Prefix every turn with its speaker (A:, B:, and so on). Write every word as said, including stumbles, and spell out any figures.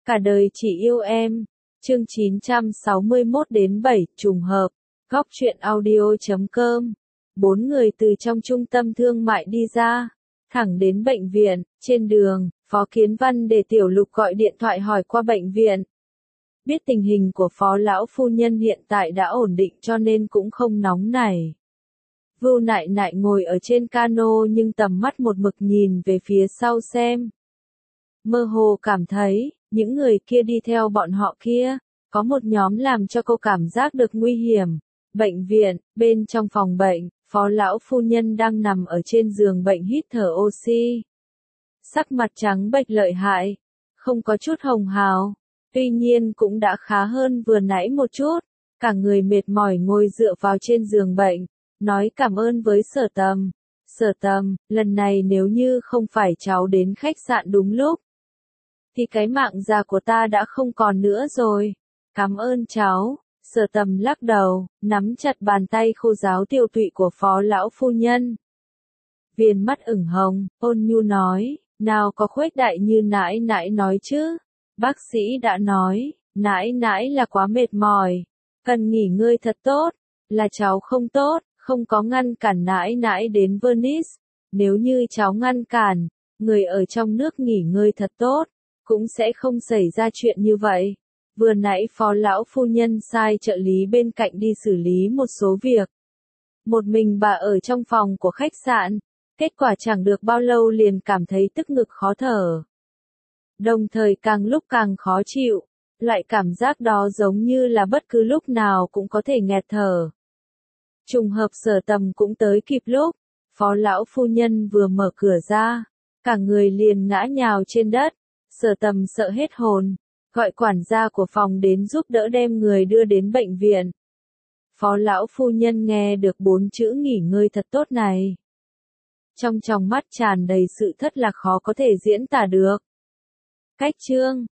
A: Cả đời chỉ yêu em. Chương chín trăm sáu mươi mốt đến bảy, trùng hợp. Góc truyện audio chấm com. Bốn người từ trong trung tâm thương mại đi ra, thẳng đến bệnh viện. Trên đường, Phó Kiến Văn để Tiểu Lục gọi điện thoại hỏi qua bệnh viện. Biết tình hình của Phó lão phu nhân hiện tại đã ổn định cho nên cũng không nóng nảy. Vưu Nại Nại ngồi ở trên cano nhưng tầm mắt một mực nhìn về phía sau xem. Mơ hồ cảm thấy, những người kia đi theo bọn họ kia, có một nhóm làm cho cô cảm giác được nguy hiểm. Bệnh viện, bên trong phòng bệnh, Phó lão phu nhân đang nằm ở trên giường bệnh hít thở oxy. Sắc mặt trắng bệch lợi hại, không có chút hồng hào, tuy nhiên cũng đã khá hơn vừa nãy một chút. Cả người mệt mỏi ngồi dựa vào trên giường bệnh, nói cảm ơn với Sở Tầm. Sở Tầm, lần này nếu như không phải cháu đến khách sạn đúng lúc, thì cái mạng già của ta đã không còn nữa rồi. Cảm ơn cháu. Sở Tầm lắc đầu, nắm chặt bàn tay khô ráo tiêu tụy của Phó lão phu nhân. Viền mắt ửng hồng, ôn nhu nói, nào có khuếch đại như nãi nãi nói chứ. Bác sĩ đã nói, nãi nãi là quá mệt mỏi, cần nghỉ ngơi thật tốt. Là cháu không tốt, không có ngăn cản nãi nãi đến Venice. Nếu như cháu ngăn cản, người ở trong nước nghỉ ngơi thật tốt, cũng sẽ không xảy ra chuyện như vậy. Vừa nãy Phó lão phu nhân sai trợ lý bên cạnh đi xử lý một số việc. Một mình bà ở trong phòng của khách sạn, kết quả chẳng được bao lâu liền cảm thấy tức ngực khó thở. Đồng thời càng lúc càng khó chịu, loại cảm giác đó giống như là bất cứ lúc nào cũng có thể nghẹt thở. Trùng hợp Sở Tầm cũng tới kịp lúc, Phó lão phu nhân vừa mở cửa ra, cả người liền ngã nhào trên đất. Sở Tầm sợ hết hồn, gọi quản gia của phòng đến giúp đỡ đem người đưa đến bệnh viện. Phó lão phu nhân nghe được bốn chữ nghỉ ngơi thật tốt này, trong tròng mắt tràn đầy sự thất lạc khó có thể diễn tả được. Cách chương